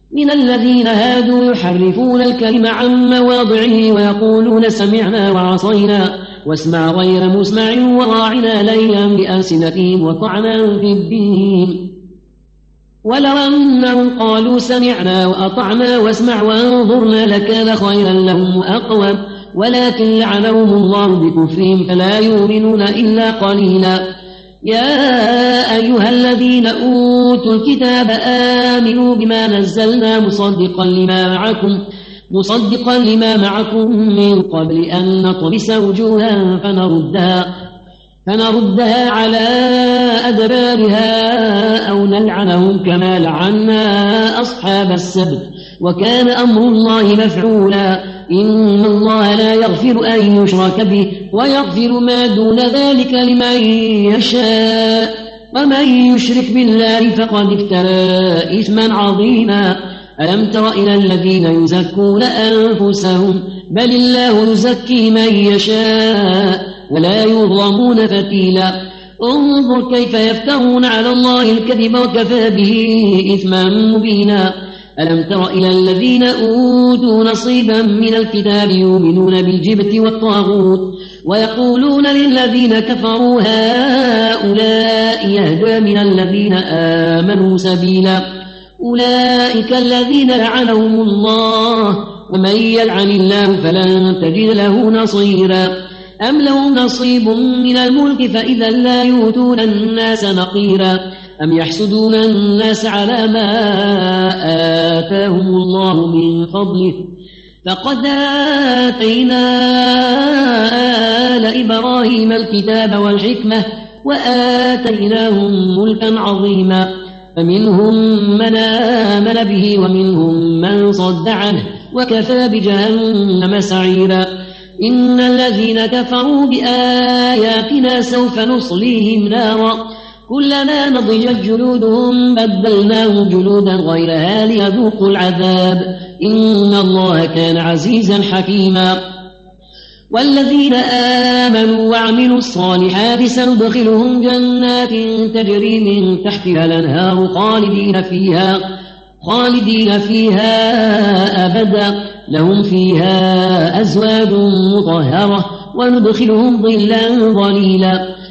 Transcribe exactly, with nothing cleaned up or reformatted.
من الذين هادوا يحرفون الكلم عن مواضعه ويقولون سمعنا وعصينا واسمع غير مسمع وراعنا ليلا بألسنتهم وطعنا في الدين. ولو أنهم قالوا سمعنا وأطعنا واسمع وانظرنا لكان خيرا لهم وأقوم، ولكن لعنهم الله بكفرهم فلا يؤمنون إلا قليلا. يا أيها الذين أوتوا الكتاب آمنوا بما نزلنا مصدقا لما معكم مصدقا لما معكم من قبل أن نطمس وجوها فنردها فنردها على أدبارها أو نلعنهم كما لعنا أصحاب السبت وكان أمر الله مفعولا. إن الله لا يغفر أن يشرك به ويغفر ما دون ذلك لمن يشاء، ومن يشرك بالله فقد افترى إثما عظيما. ألم تر إلى الذين يزكون أنفسهم بل الله يزكي من يشاء ولا يظلمون فتيلا. انظر كيف يفترون على الله الكذب وكفى به إثما مبينا. ألم تر إلى الذين أوتوا نصيبا من الكتاب يؤمنون بالجبت والطاغوت ويقولون للذين كفروا هؤلاء يهدى من الذين آمنوا سبيلا. أولئك الذين لعنهم الله ومن يلعن الله فلن تجد له نصيرا. أم لهم نصيب من الملك فإذا لا يؤتون الناس نقيرا. أم يحسدون الناس على ما آتاهم الله من فضله فقد آتينا آل إبراهيم الكتاب والحكمة وآتيناهم ملكا عظيما. فمنهم من آمن به ومنهم من صد عنه وكفى بجهنم سعيرا. إن الذين كفروا بآياتنا سوف نصليهم نارا كلما نضجت جلودهم بدلناهم جلودا غيرها ليذوقوا العذاب إن الله كان عزيزا حكيما. والذين آمنوا وعملوا الصالحات سندخلهم جنات تجري من تحتها الأنهار خالدين فيها خالدين فيها أبدا لهم فيها أزواج مطهرة وندخلهم ظلا ظليلا.